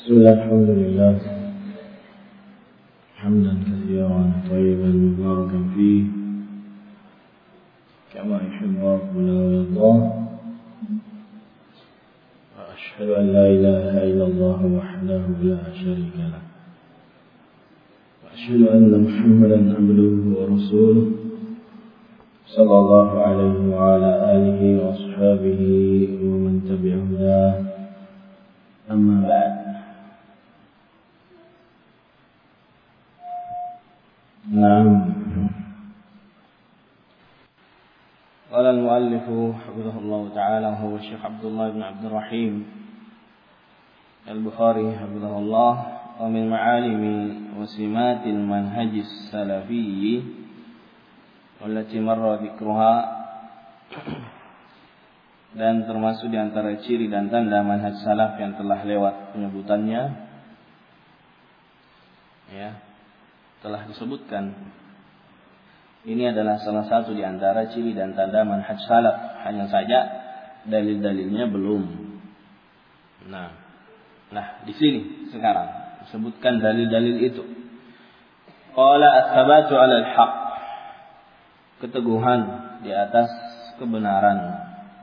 بسم الله الحمد لله حمدا كثيرا طيبا مباركا فيه كما يحب ربنا ويرضاه وأشهد أن لا إله إلا الله وحده لا شريك له وأشهد أن محمدا عبده ورسوله صلى الله عليه وعلى آله وأصحابه ومن تبع هداه أما بعد. نعم. قال المؤلف حفظه الله تعالى وهو الشيخ عبد الله بن عبد الرحيم البخاري حفظه الله: ومن معالم وسمات المنهج السلفي والتي مر ذكرها, dan termasuk di antara ciri dan tanda manhaj salaf yang telah lewat penyebutannya, telah disebutkan. Ini adalah salah satu di antara ciri dan tanda manhaj salaf, hanya saja dalil-dalilnya belum. Nah, di sini sekarang disebutkan dalil-dalil itu. Qala ats-tsabatu 'ala al-haq, keteguhan di atas kebenaran.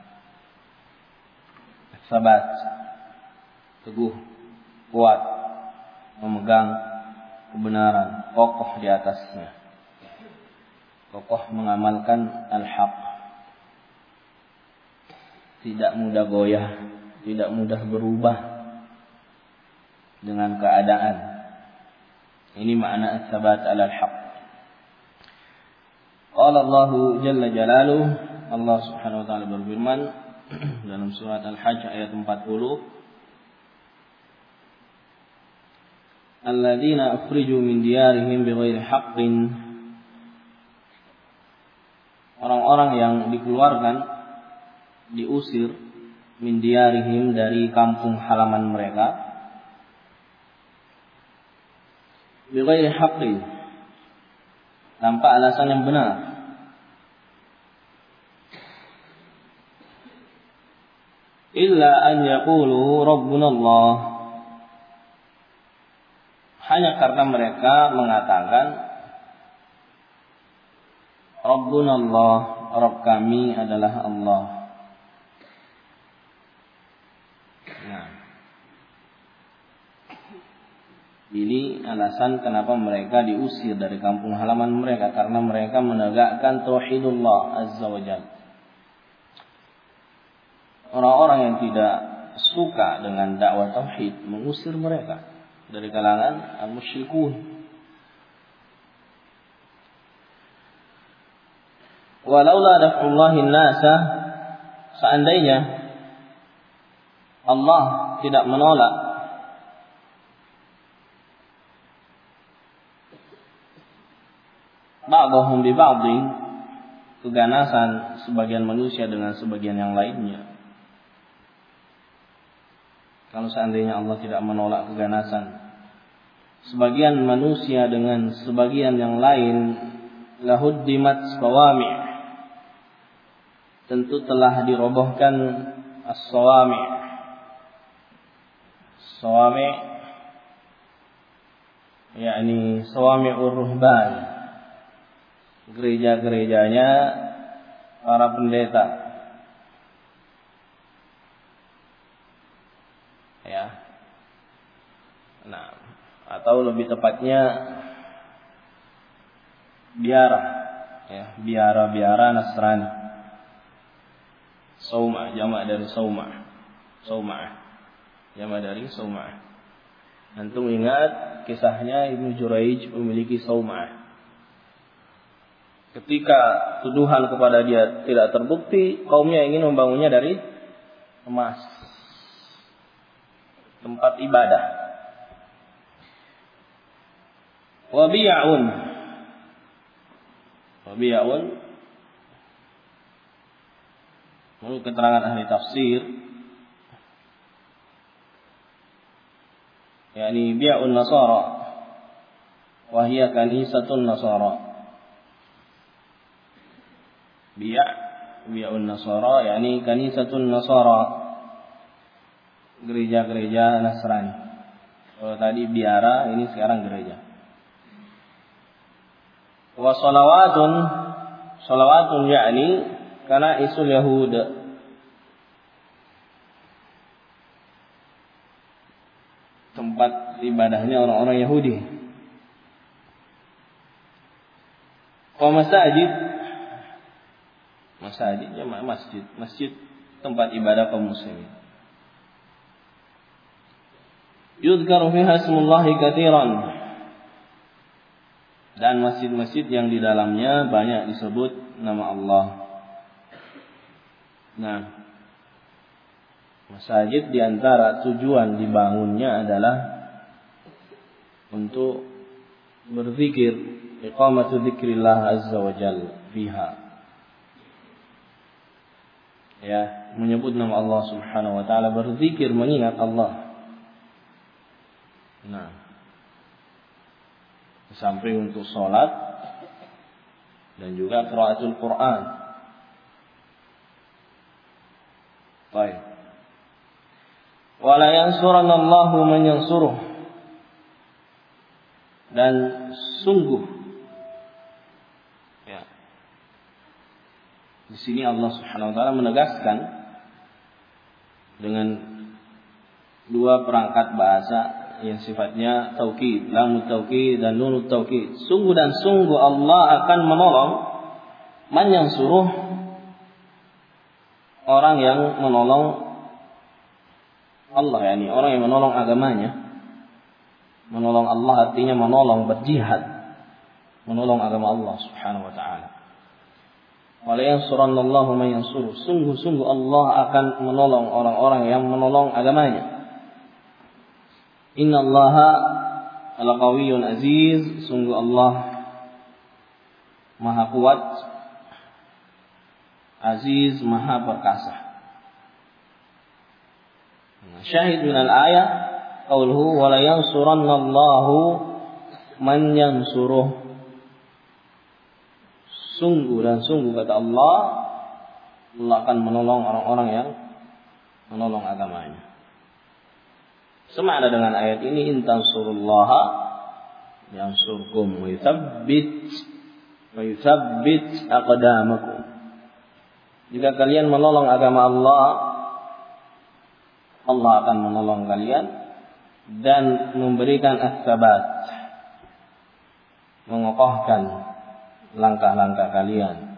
Sabat, teguh, kuat, memegang kebenaran, kokoh di atasnya, kokoh mengamalkan al-haq, tidak mudah goyah, tidak mudah berubah dengan keadaan. Ini makna as-sabat 'ala al-haq. Qala Allah jalla jalaluhu, Allah Subhanahu wa taala berfirman dalam surat Al-Hajj ayat 40, alladzina ukhriju min diyarihim bighairi haqqin, orang-orang yang dikeluarkan, diusir, min diyarihim, dari kampung halaman mereka, bighairi haqqin, tanpa alasan yang benar. Illa an yaqulu rabbuna Allah, hanya karena mereka mengatakan rabbuna Allah, Rabb kami adalah Allah. Ini alasan kenapa mereka diusir dari kampung halaman mereka, karena mereka menegakkan tauhidullah azza wa jalla. Orang-orang yang tidak suka dengan dakwah tauhid mengusir mereka dari kalangan al-musyrikun. Walaula daf'ullahi an-nasa, seandainya Allah tidak menolak ba'dhum bi ba'dhin, keganasan sebagian manusia dengan sebagian yang lainnya. Kalau seandainya Allah tidak menolak keganasan sebagian manusia dengan sebagian yang lain, lahuddimat sawami', tentu telah dirobohkan as-sawami'. Sawami' yakni sawami'ur ruhban, gereja-gerejanya para pendeta. Atau lebih tepatnya biara Nasrani. Sauma, jamak dari sauma. Jamak dari sauma. Antum ingat kisahnya Ibnu Juraij memiliki sauma. Ketika tuduhan kepada dia tidak terbukti, kaumnya ingin membangunnya dari emas, tempat ibadah. Wabiya'un, menurut keterangan ahli tafsir, yakni bi'un nasara wa hiya kanisatun nasara. Bi'un nasara yakni kanisatun nasara, gereja-gereja Nasrani. Kalau tadi biara, ini sekarang gereja. Wa salawatun yakni karena isul Yahud, tempat ibadahnya orang-orang Yahudi. Wa masajid jamak masjid tempat ibadah kaum muslimin. Yudhkaru fiha ismullahi katsiran, dan masjid-masjid yang di dalamnya banyak disebut nama Allah. Nah, masjid di antara tujuan dibangunnya adalah untuk berzikir, iqamatu dzikrillah azza wa jalla fiha. Ya, menyebut nama Allah Subhanahu wa taala, berzikir, mengingat Allah. Nah, samping untuk sholat dan juga qiraatul Quran. Baik. Wala yansurannallahu man yansuruh, dan sungguh ya, di sini Allah Subhanahu wa taala menegaskan dengan dua perangkat bahasa yang sifatnya taukid, lam taukid dan nun taukid. Sungguh dan sungguh Allah akan menolong man yang suruh, orang yang menolong Allah, yakni orang yang menolong agamanya. Menolong Allah artinya menolong, berjihad, menolong agama Allah Subhanahu wa taala. Wala yansurannallahu man yansur, sungguh-sungguh Allah akan menolong orang-orang yang menolong agamanya. Innallaha al-qawiyyun aziz, sungguh Allah maha kuat, aziz, maha perkasa. Syahid min al-ayah qauluhu wa la yansurannallahu man yansuruh. Sungguh dan sungguh kata Allah, Allah akan menolong orang-orang yang menolong agamanya. Semakna dengan ayat ini, in tansurullaha yansurkum wa yuthabbit aqdamakum. Jika kalian menolong agama Allah, Allah akan menolong kalian dan memberikan as-sabat, mengokohkan langkah-langkah kalian,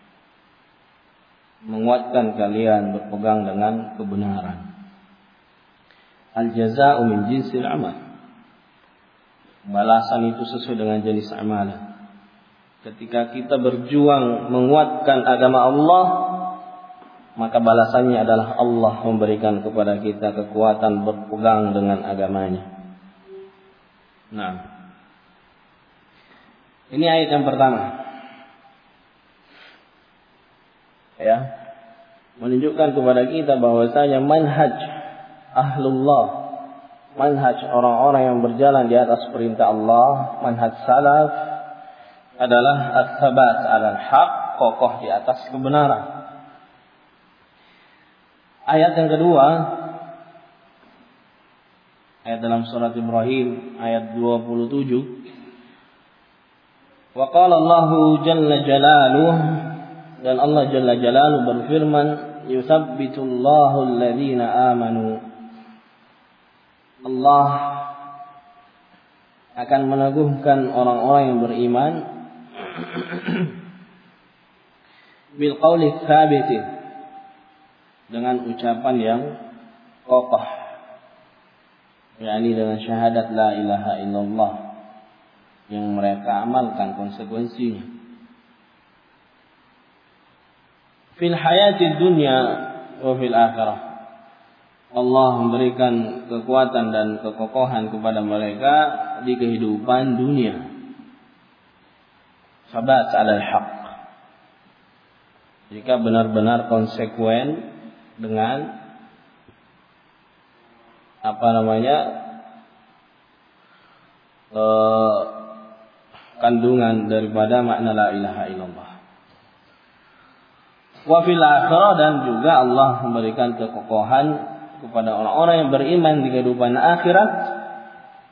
menguatkan kalian berpegang dengan kebenaran. Al-jaza'u min jinsil amal. Balasan itu sesuai dengan jenis amalan. Ketika kita berjuang menguatkan agama Allah, maka balasannya adalah Allah memberikan kepada kita kekuatan berpegang dengan agamanya. Nah, ini ayat yang pertama. Ya, menunjukkan kepada kita bahwasanya manhaj ahlullah, manhaj orang-orang yang berjalan di atas perintah Allah, manhaj salaf adalah as-sabat 'alal haq, kokoh di atas kebenaran. Ayat yang kedua, ayat dalam surat Ibrahim ayat 27. Wa qala Allahu jalla jalaluhu, dan Allah jalla jalaluhu berfirman, yuthabbitullahu alladhina amanu. Allah akan meneguhkan orang-orang yang beriman bil qawli tsabit, dengan ucapan yang kokoh, yakni dengan syahadat la ilaha illallah yang mereka amalkan konsekuensinya. Fil hayatid dunya wa fil akhirah, Allah memberikan kekuatan dan kekokohan kepada mereka di kehidupan dunia. Sabat 'alal haq, jika benar-benar konsekuen dengan kandungan daripada makna la ilaha illallah. Wa fil akhirah, dan juga Allah memberikan kekokohan kepada orang-orang yang beriman di kehidupan akhirat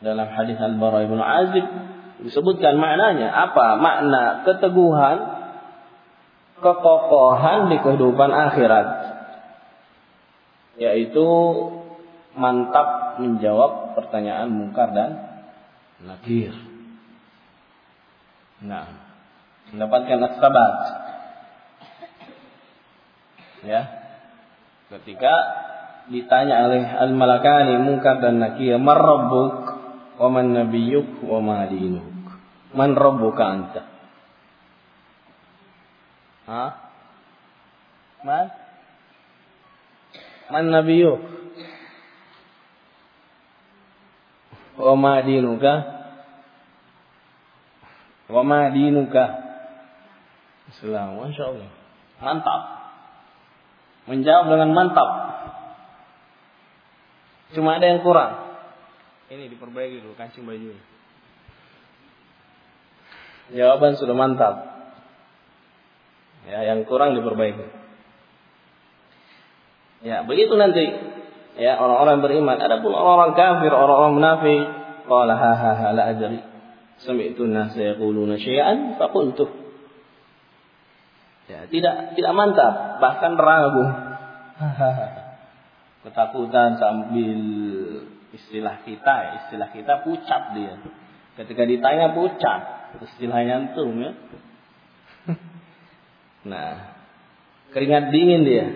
dalam hadis Al-Bara bin Azib disebutkan maknanya. Apa makna keteguhan, kekokohan di kehidupan akhirat? Yaitu mantap menjawab pertanyaan mungkar dan nakir. Nah, mendapatkan as-sabat. Ya. Ketika ditanya oleh al-malakani mungkar dan nakir, "Man rabbuk wa man nabiyyuk wa ma dinuk?" Man rabbuka anta? Man nabiyyuk? Wa ma dinuka? Wa ma dinuka? Islam, Masya Allah. Mantap. Menjawab dengan mantap. Cuma ada yang kurang. Ini diperbaiki dulu kancing bajunya. Jawaban sudah mantap. Ya, yang kurang diperbaiki. Ya, begitu nanti. Ya, orang-orang beriman. Adapun orang-orang kafir, orang-orang munafik, qala ha la adri. Sami'tu an-nasa yaquluna syai'an faqultu. Ya, tidak mantap, bahkan ragu. Ketakutan sambil istilah kita pucat dia. Ketika ditanya pucat, istilahnya antum ya. Nah, keringat dingin dia.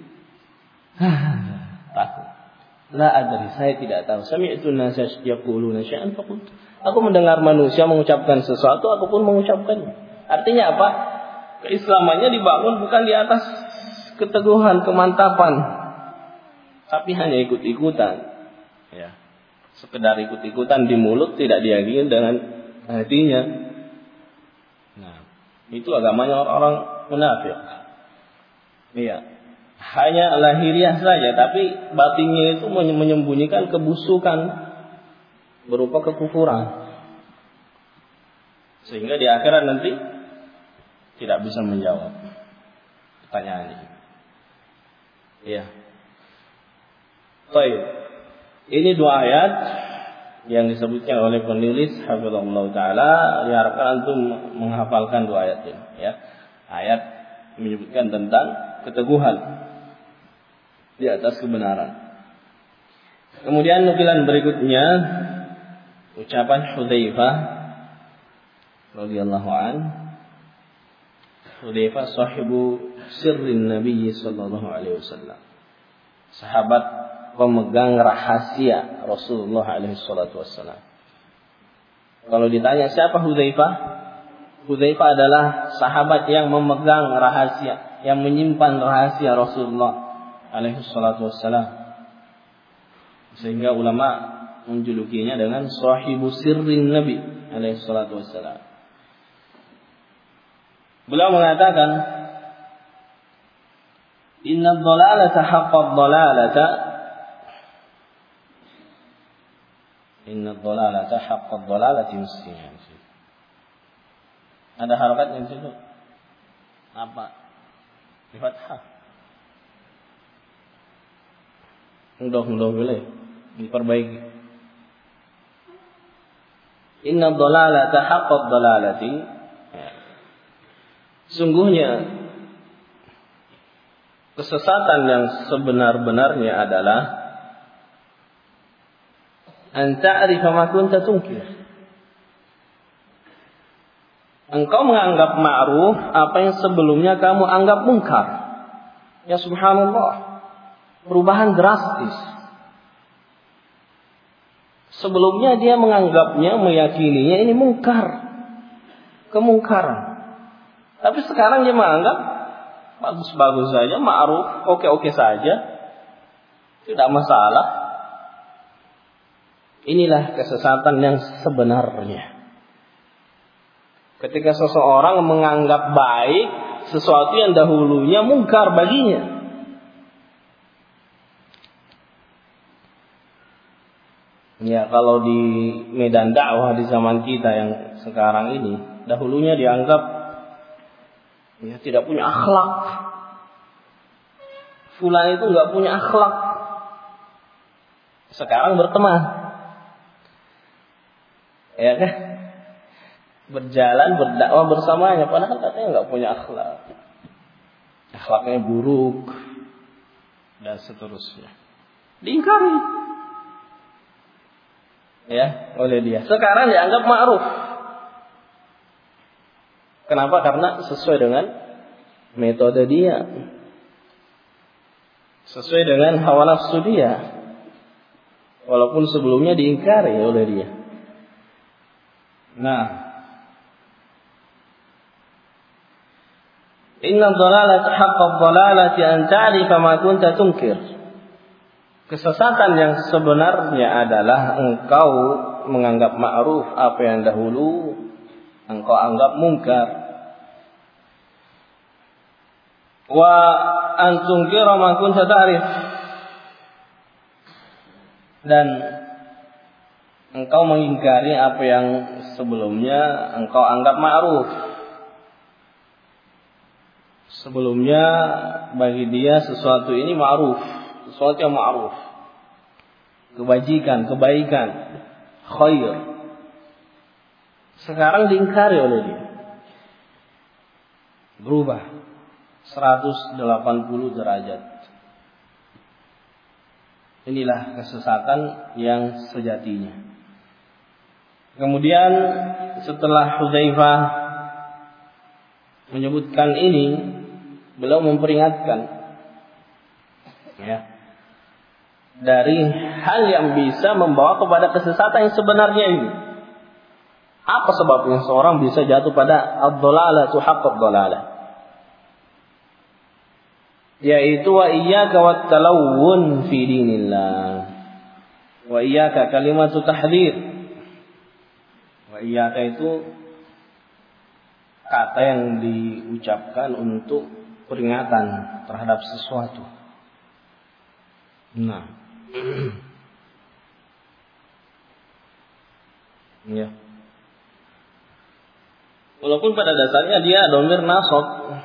Takut. La adri, saya tidak tahu. Sami'tu an-nasa yaquluna syai'an faqultu. Aku mendengar manusia mengucapkan sesuatu, aku pun mengucapkannya. Artinya apa? Keislamannya dibangun bukan di atas keteguhan, kemantapan, tapi hanya ikut-ikutan. Ya. Sekedar ikut-ikutan di mulut, tidak diyakini dengan hatinya. Nah, itu agamanya orang-orang munafik. Iya. Hanya lahiriah saja, tapi batinnya itu menyembunyikan kebusukan berupa kekufuran. Sehingga di akhirat nanti tidak bisa menjawab pertanyaan ini. Iya. Baik. Ini dua ayat yang disebutkan oleh penulis hafizahullah taala, diharapkan antum menghafalkan dua ayat ini, ya. Ayat menyebutkan tentang keteguhan di atas kebenaran. Kemudian nukilan berikutnya ucapan Hudzaifah radhiyallahu an. Hudzaifah sahibu sirrin Nabi sallallahu alaihi wasallam. Sahabat pemegang rahasia Rasulullah alaihi salatu wasallam. Kalau ditanya siapa Hudzaifah? Hudzaifah adalah sahabat yang memegang rahasia, yang menyimpan rahasia Rasulullah alaihi salatu wasallam. Sehingga ulama menjulukinya dengan sahibu sirrin Nabi alaihi salatu wassalam. Beliau mengatakan, "Inna dhalalata haqqad dhalalata." Inna dhalalata haqqad dhalalati muslimin. Ada harokat di situ? Apa? Di fathah. Mudah-mudahan boleh diperbaiki. Inna dhalalata haqqad dhalalati. Sungguhnya kesesatan yang sebenar-benarnya adalah an ta'rifa ma kunta tunkir. Engkau menganggap ma'ruf apa yang sebelumnya kamu anggap mungkar. Ya subhanallah. Perubahan drastis. Sebelumnya dia menganggapnya, meyakininya ini mungkar, kemungkaran. Tapi sekarang dia menganggap bagus-bagus saja, ma'ruf, oke-oke saja, tidak masalah. Inilah kesesatan yang sebenarnya. Ketika seseorang menganggap baik sesuatu yang dahulunya mungkar baginya. Ya, kalau di medan dakwah di zaman kita yang sekarang ini, dahulunya dianggap ya tidak punya akhlak. Fulan itu enggak punya akhlak. Sekarang berteman. Ya kan? Berjalan, berdakwah bersamanya, padahal katanya nggak punya akhlak. Akhlaknya buruk dan seterusnya. Diingkari. Ya, oleh dia. Sekarang dianggap ma'ruf. Kenapa? Karena sesuai dengan metode dia. Sesuai dengan hawa nafsu dia. Walaupun sebelumnya diingkari oleh dia. Nah, inna dhalalata haqqad dhalalati an ta'rifa ma kunta tunkir. Kesesatan yang sebenarnya adalah engkau menganggap ma'ruf apa yang dahulu engkau anggap mungkar. Wa an tunkira ma kunta ta'rif. Dan engkau mengingkari apa yang sebelumnya engkau anggap ma'ruf. Sebelumnya bagi dia sesuatu ini ma'ruf, sesuatu yang ma'ruf. Kebajikan, kebaikan, khair. Sekarang diingkari oleh dia. Berubah 180 derajat. Inilah kesesatan yang sejatinya. Kemudian setelah Hudzaifah menyebutkan ini, beliau memperingatkan ya, dari hal yang bisa membawa kepada kesesatan yang sebenarnya ini. Apa sebabnya seorang bisa jatuh pada ad-dhalalatu haqqad dhalalah? Yaitu wa iyyaka wat talawun fi dinillah. Wa iyyaka kalimatu tahdhir. Wa iyyaka itu kata yang diucapkan untuk peringatan terhadap sesuatu. Nah. Ya. Walaupun pada dasarnya dia dhamir nasab.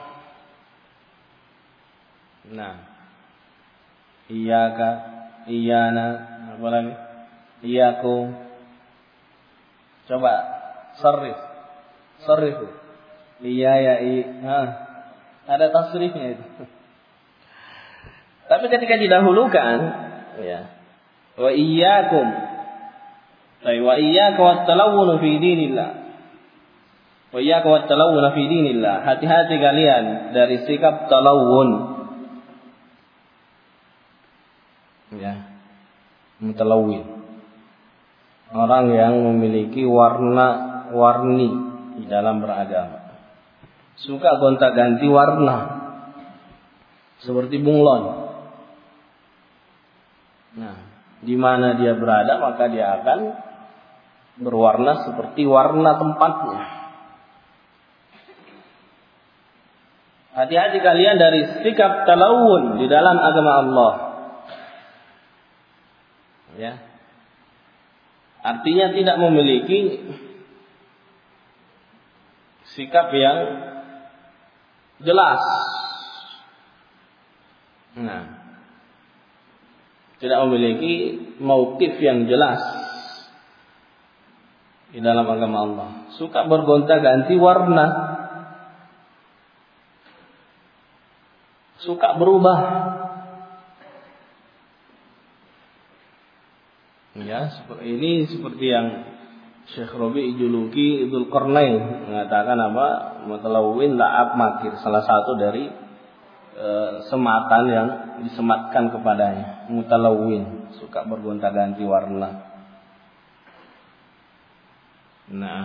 Nah, iyyaka, iyyana, apa lagi? Iyyakum. Coba sarif. Iya ya ada tasrifnya itu. Tapi ketika didahulukan, ya, wa iyyakum, wa iyyaka wat talawun fi dinillah. Wa iyyaka wat talawun fi dinillah. Hati-hati kalian dari sikap talawun. Ya, mutalawwin, orang yang memiliki warna-warni di dalam beragama, suka gonta-ganti warna seperti bunglon. Nah, di mana dia berada maka dia akan berwarna seperti warna tempatnya. Hati-hati kalian dari sikap talawun di dalam agama Allah. Ya, artinya tidak memiliki sikap yang jelas. Nah, tidak memiliki mauqif yang jelas di dalam agama Allah. Suka bergonta-ganti warna, suka berubah. Ya, ini seperti yang Syekh Rabi' Ijuluki Dzul Qarnain mengatakan apa? Mutalawwin la'ab makir, salah satu dari sematan yang disematkan kepadanya. Mutalawwin, suka bergonta-ganti warna. Nah,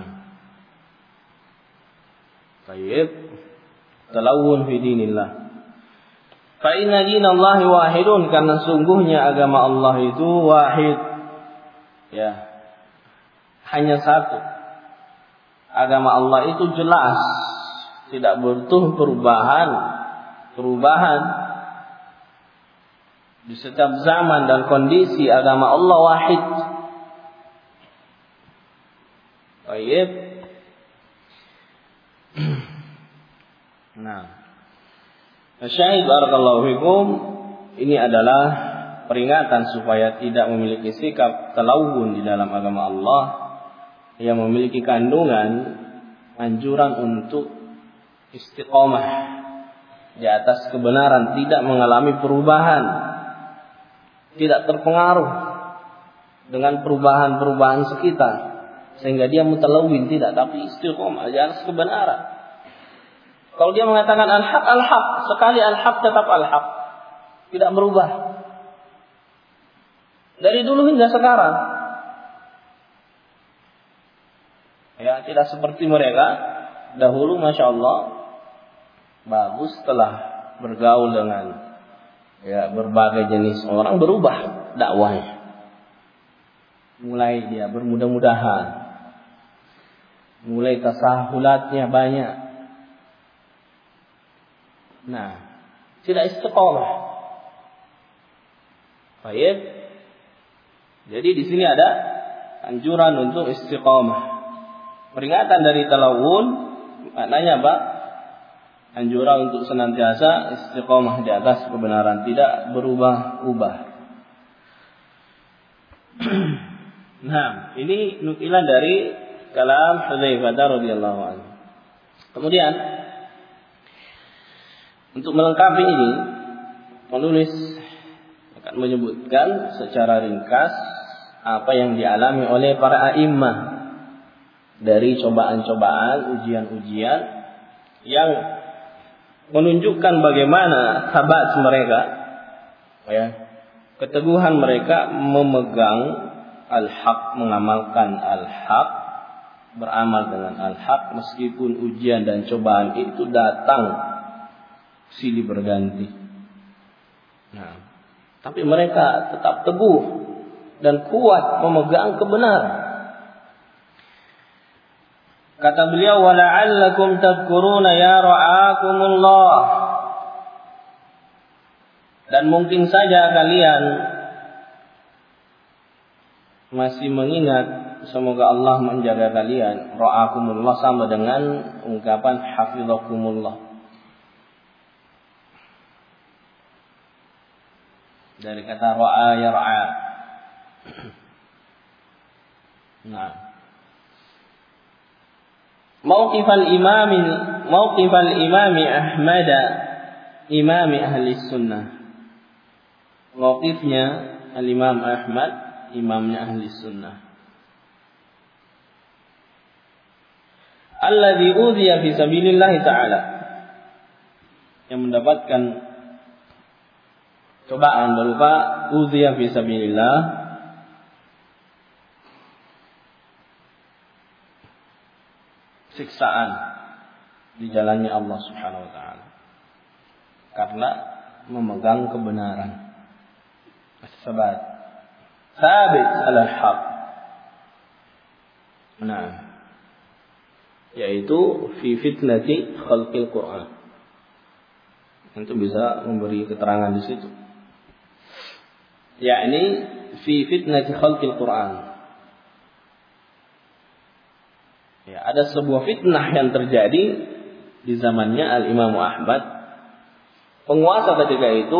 baik, talawun fi dinillah. Fa inna dinallahi wahidun, karena sungguhnya agama Allah itu wahid. Ya, hanya satu. Agama Allah itu jelas, tidak butuh perubahan di setiap zaman dan kondisi. Agama Allah wahid. Baik. Nah, syahid barakallahu fikum, ini adalah peringatan supaya tidak memiliki sikap talawun di dalam agama Allah, yang memiliki kandungan anjuran untuk istiqomah di atas kebenaran, tidak mengalami perubahan, tidak terpengaruh dengan perubahan-perubahan sekitar sehingga dia mutalawwin, tidak, tapi istiqomah di atas kebenaran. Kalau dia mengatakan al-haq, al-haq, sekali al-haq tetap al-haq, tidak berubah dari dulu hingga sekarang. Ya, tidak seperti mereka dahulu, masya Allah, bagus, setelah bergaul dengan berbagai jenis orang berubah dakwahnya. Mulai dia bermudah-mudahan, mulai tasahulatnya banyak. Nah, tidak istiqomah. Baik. Jadi di sini ada anjuran untuk istiqomah. Peringatan dari talawun maknanya apa? Anjuran untuk senantiasa istiqomah di atas kebenaran, tidak berubah-ubah. Nah, ini nukilan dari kalam Hudzaifah radhiyallahu anhu. Kemudian untuk melengkapi ini, penulis akan menyebutkan secara ringkas apa yang dialami oleh para a'immah dari cobaan-cobaan, ujian-ujian yang menunjukkan bagaimana sabat mereka, keteguhan mereka memegang al-haq, mengamalkan al-haq, beramal dengan al-haq meskipun ujian dan cobaan itu datang silih berganti. Nah, tapi mereka tetap teguh dan kuat memegang kebenaran. Kata beliau, wala'allakum tadhkuruna ya ra'akumullah. Dan mungkin saja kalian masih mengingat, semoga Allah menjaga kalian. Ra'akumullah sama dengan ungkapan hafizakumullah. Dari kata ra'a yar'a. Nah, Mauqif al-imam Ahmad, imam ahli sunnah. Mauqifnya al-imam Ahmad, imamnya ahli sunnah. Alladzi udhiya fi sabilillah ta'ala, yang mendapatkan cobaan berupa udhiya fi sabilillah, siksaan di jalannya Allah Subhanahu wa taala karena memegang kebenaran. As-sabat sabit al-haq. Nah, yaitu fi fitnati khalqil Quran. Itu bisa memberi keterangan di situ. Yakni fi fitnati khalqil Quran. Ya, ada sebuah fitnah yang terjadi di zamannya Al-Imam Ahmad. Penguasa ketika itu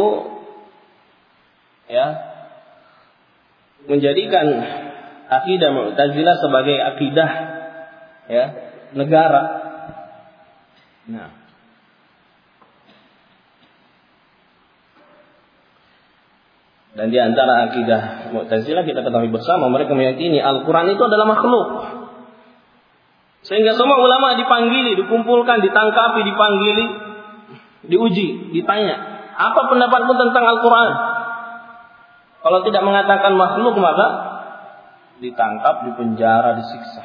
menjadikan akidah Mu'tazilah sebagai akidah negara. Nah, dan di antara akidah Mu'tazilah kita ketahui bersama, mereka meyakini Al-Quran itu adalah makhluk. Sehingga semua ulama dipanggili, dikumpulkan, ditangkapi, dipanggili, diuji, ditanya, apa pendapatmu tentang Al-Quran? Kalau tidak mengatakan makhluk, maka ditangkap, dipenjara, disiksa.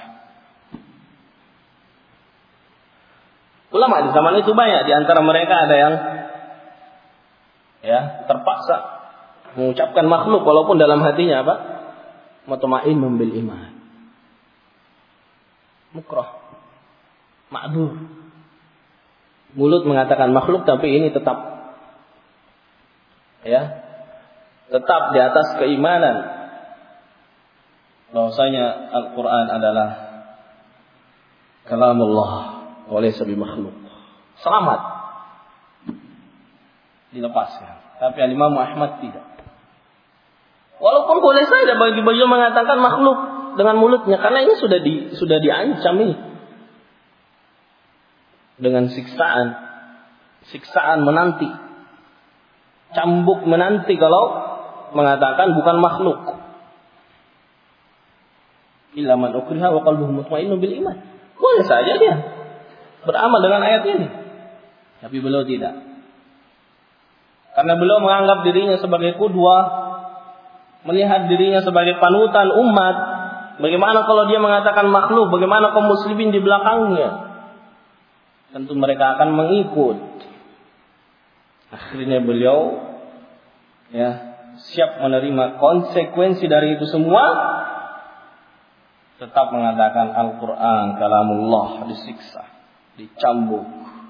Ulama di zaman itu banyak, di antara mereka ada yang terpaksa mengucapkan makhluk walaupun dalam hatinya apa? Mutmainnun bil iman. Mukrah, ma'dzur. Mulut mengatakan makhluk, tapi ini tetap tetap di atas keimanan bahwasanya Al-Quran adalah kalamullah wa laysa bimakhluk. Selamat, dilepaskan. Tapi Imam Ahmad tidak. Walaupun boleh saja bagi beliau mengatakan makhluk, dengan mulutnya karena ini sudah diancam ini dengan siksaan menanti, cambuk menanti kalau mengatakan bukan makhluk. Illa man ukriha wa qalbuhu mutmainnun bil iman. Boleh saja dia beramal dengan ayat ini, tapi beliau tidak. Karena beliau menganggap dirinya sebagai qudwah, melihat dirinya sebagai panutan umat. Bagaimana kalau dia mengatakan makhluk? Bagaimana kaum muslimin di belakangnya? Tentu mereka akan mengikut. Akhirnya beliau siap menerima konsekuensi dari itu semua. Tetap mengatakan Al-Quran kalamullah, disiksa, dicambuk,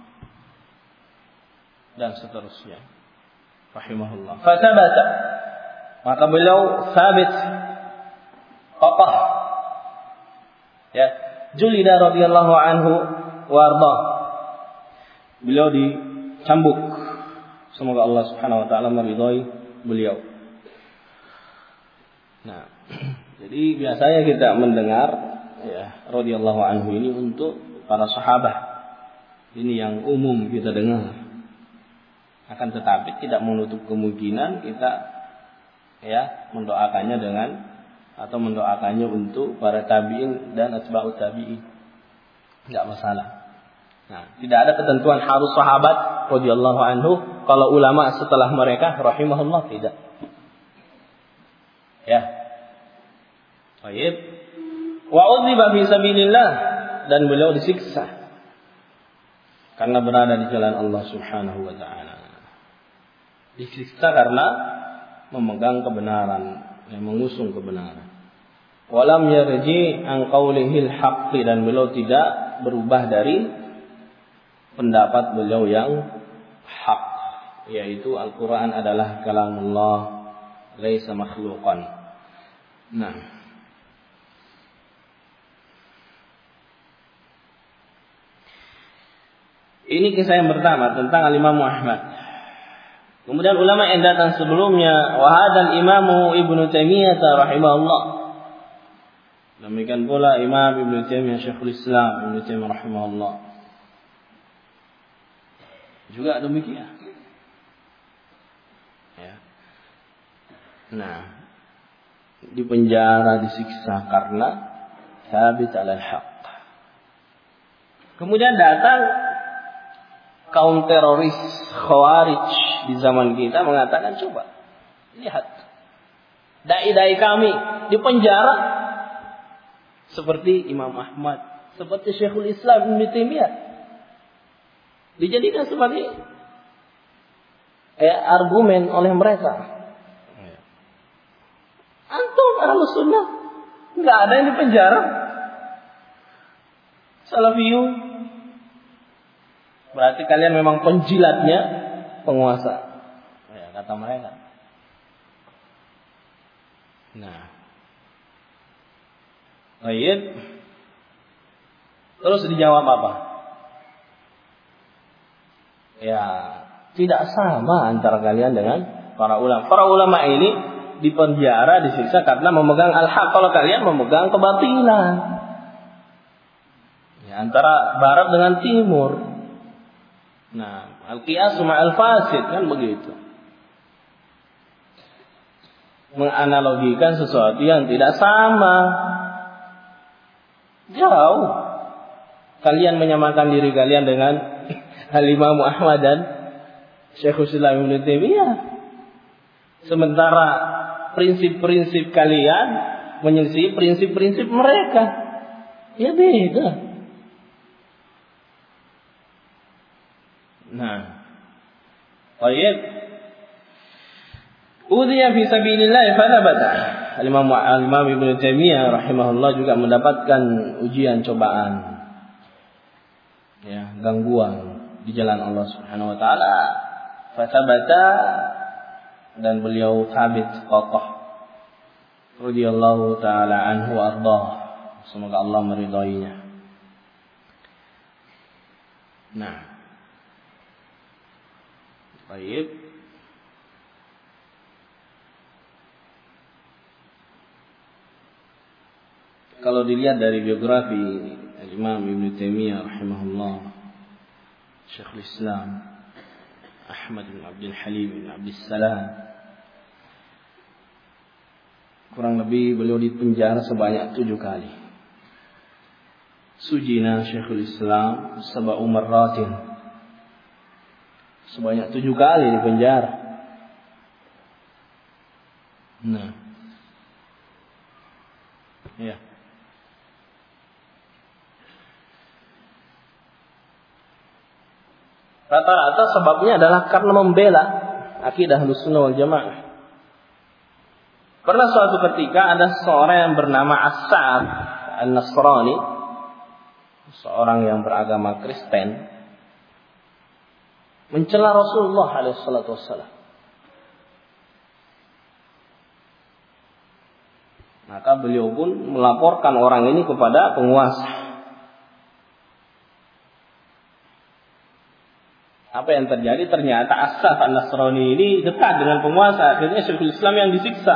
dan seterusnya. Rahimahullah. Fatabata, maka beliau sabit, kokoh. Julida radhiyallahu anhu warḍah. Beliau dicambuk. Semoga Allah Subhanahu wa taala meridhai beliau. Nah, jadi biasanya kita mendengar radhiyallahu anhu ini untuk para sahabat. Ini yang umum kita dengar. Akan tetapi tidak menutup kemungkinan kita mendoakannya mendoakannya untuk para tabi'in dan atba'ut tabi'in. Enggak masalah. Nah, tidak ada ketentuan harus sahabat radhiyallahu anhu, kalau ulama setelah mereka rahimahullah tidak. Baik. Wa udziba fi sabilillah, dan beliau disiksa karena berada di jalan Allah Subhanahu wa taala. Disiksa karena memegang kebenaran, mengusung kebenaran. Walam yarji an qaulihil haqqi, dan beliau tidak berubah dari pendapat beliau yang hak, yaitu Al-Quran adalah kalamullah, laisa makhluqan. Nah, ini kisah yang pertama tentang Al-Imam Ahmad. Kemudian ulama yang datang sebelumnya, wa hadzal Imamu Ibnu Taimiyah rahimahullah. Demikian pula Imam Ibnu Taimiyah, Syekhul Islam Ibnu Taimiyah rahimahullah. Juga demikian. Nah, di penjara, disiksa karena sabit alal haq. Kemudian datang kaum teroris Khawarij di zaman kita mengatakan, coba lihat dai-dai kami di penjara seperti Imam Ahmad, seperti Syekhul Islam Ibnu Taimiyah, dijadikan sebagai argumen oleh mereka. Antum Ahlus Sunnah enggak ada yang di penjara. Salafiyun, berarti kalian memang penjilatnya penguasa, kata mereka. Nah, baik. Terus dijawab apa? Tidak sama antara kalian dengan para ulama. Para ulama ini di penjara, disiksa karena memegang al-haq. Kalau kalian memegang kebatilan. Antara barat dengan timur. Nah, al-qiyas ma'al fasid, kan begitu. Menganalogikan sesuatu yang tidak sama. Jauh. Kalian menyamakan diri kalian dengan Al-Imam Ahmad dan Syekhul Islam Ibnu Taimiyah. Sementara prinsip-prinsip kalian menyelisih prinsip-prinsip mereka. Ya beda. Nah, baik. Udhiya fi sabilillah fanabata. Al-Imam Ibnu Taimiyah rahimahullah juga mendapatkan ujian, cobaan, gangguan di jalan Allah Subhanahu wa taala. Fasabata, dan beliau sabit kokoh radhiyallahu taala anhu ardah. Semoga Allah meridainya. Nah, baik. kalau dilihat dari biografi Imam Ibn Taimiyah rahimahullah, Syekhul Islam Ahmad bin Abdul Halim bin Abdul Salam, kurang lebih beliau dipenjara sebanyak 7 kali. Sujina Syekhul Islam sab'u marratin, sebanyak 7 kali dipenjara. Nah, ya. Rata-rata sebabnya adalah karena membela akidah Ahlussunnah wal Jamaah. Pernah suatu ketika ada seorang yang bernama As-Sa'ab An-Nasrani, seorang yang beragama Kristen, mencela Rasulullah SAW. Maka beliau pun melaporkan orang ini kepada penguasa. Apa yang terjadi? Ternyata As-Sa'ab An-Nasrani ini dekat dengan penguasa. Akhirnya Syekhul Islam yang disiksa,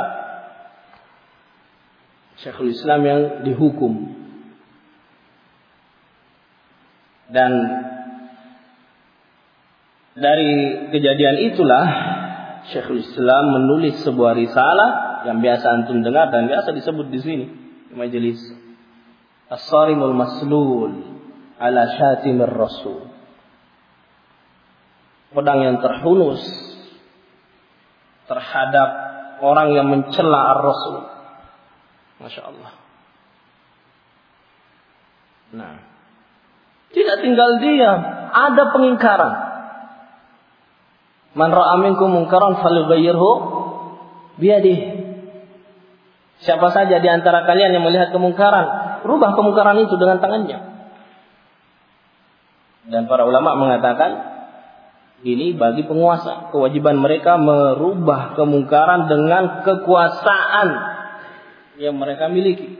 Syekhul Islam yang dihukum. Dan dari kejadian itulah Syekhul Islam menulis sebuah risalah yang biasa antum dengar dan biasa disebut di sini di majelis, As-Sarimul Maslul ala Syatimir Rasul, pedang yang terhunus terhadap orang yang mencela Ar-Rasul. Masya Allah. Nah, tidak tinggal diam, ada pengingkaran. Man ra'a minkum munkaran falyughayyirhu biyadihi. Siapa saja di antara kalian yang melihat kemungkaran, rubah kemungkaran itu dengan tangannya. Dan para ulama mengatakan ini bagi penguasa, kewajiban mereka merubah kemungkaran dengan kekuasaan yang mereka miliki.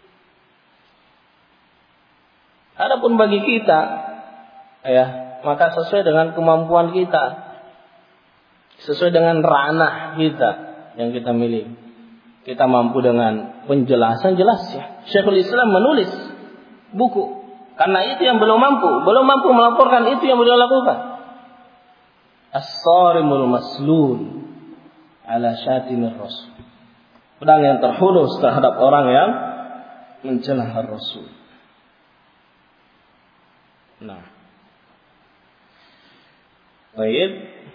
Adapun bagi kita, ya, maka sesuai dengan kemampuan kita, sesuai dengan ranah kita yang kita miliki. Kita mampu dengan penjelasan, jelas ya. Syekhul Islam menulis buku karena itu yang belum mampu melaporkan itu yang beliau lakukan. As-Sarimul Maslul ala Syatimir Rasul, pedang yang terhunus terhadap orang yang mencela Rasul. Nah, baik,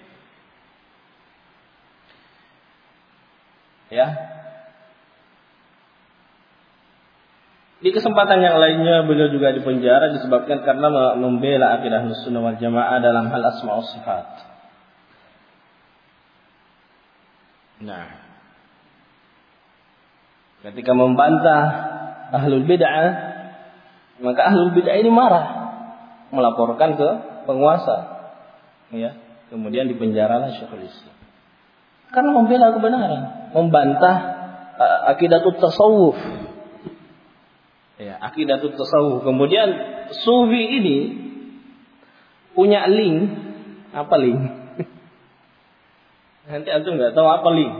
ya. Di kesempatan yang lainnya beliau juga dipenjara disebabkan karena membela akidah Ahlussunnah wal Jamaah dalam hal asma wa sifat. Nah, ketika membantah ahlul bid'ah, maka ahlul bid'ah ini marah, melaporkan ke penguasa, ya. Kemudian dipenjaralah Syekhul Islam karena membela kebenaran, membantah akidatut tasawuf, ya, akidatut tasawuf. Kemudian sufi ini punya link, apa link? Nanti antum nggak tahu apa link.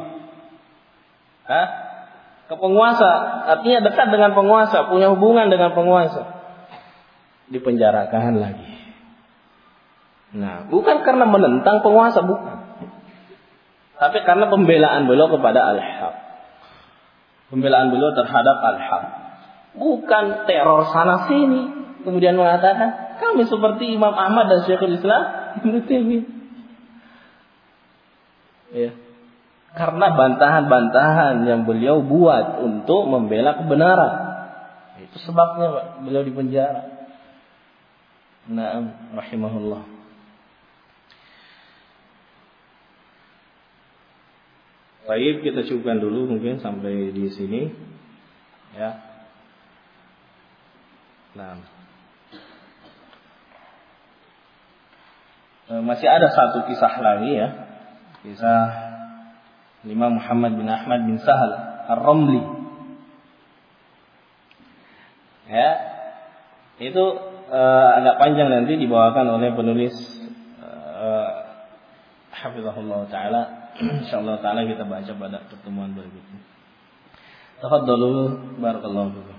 Ke penguasa, artinya dekat dengan penguasa, punya hubungan dengan penguasa. Dipenjarakan lagi. Nah, bukan karena menentang penguasa, bukan. Tapi karena pembelaan beliau kepada al-haq. Pembelaan beliau terhadap al-haq. Bukan teror sana sini. Kemudian mengatakan, kami seperti Imam Ahmad dan Syekhul Islam Ibnu Taimiyah. Ya. Karena bantahan-bantahan yang beliau buat untuk membela kebenaran. Itu sebabnya beliau dipenjara. Naam, rahimahullah. Baik, kita cukupkan dulu mungkin sampai di sini. Ya. Nah. Masih ada satu kisah lagi ya. Kisah Imam Muhammad bin Ahmad bin Sahal Ar-Ramli. Ya. Itu agak panjang, nanti dibawakan oleh penulis hafizahullah taala. Insyaallah taala kita baca pada pertemuan berikutnya. Tafadhalu barakallahu fikum.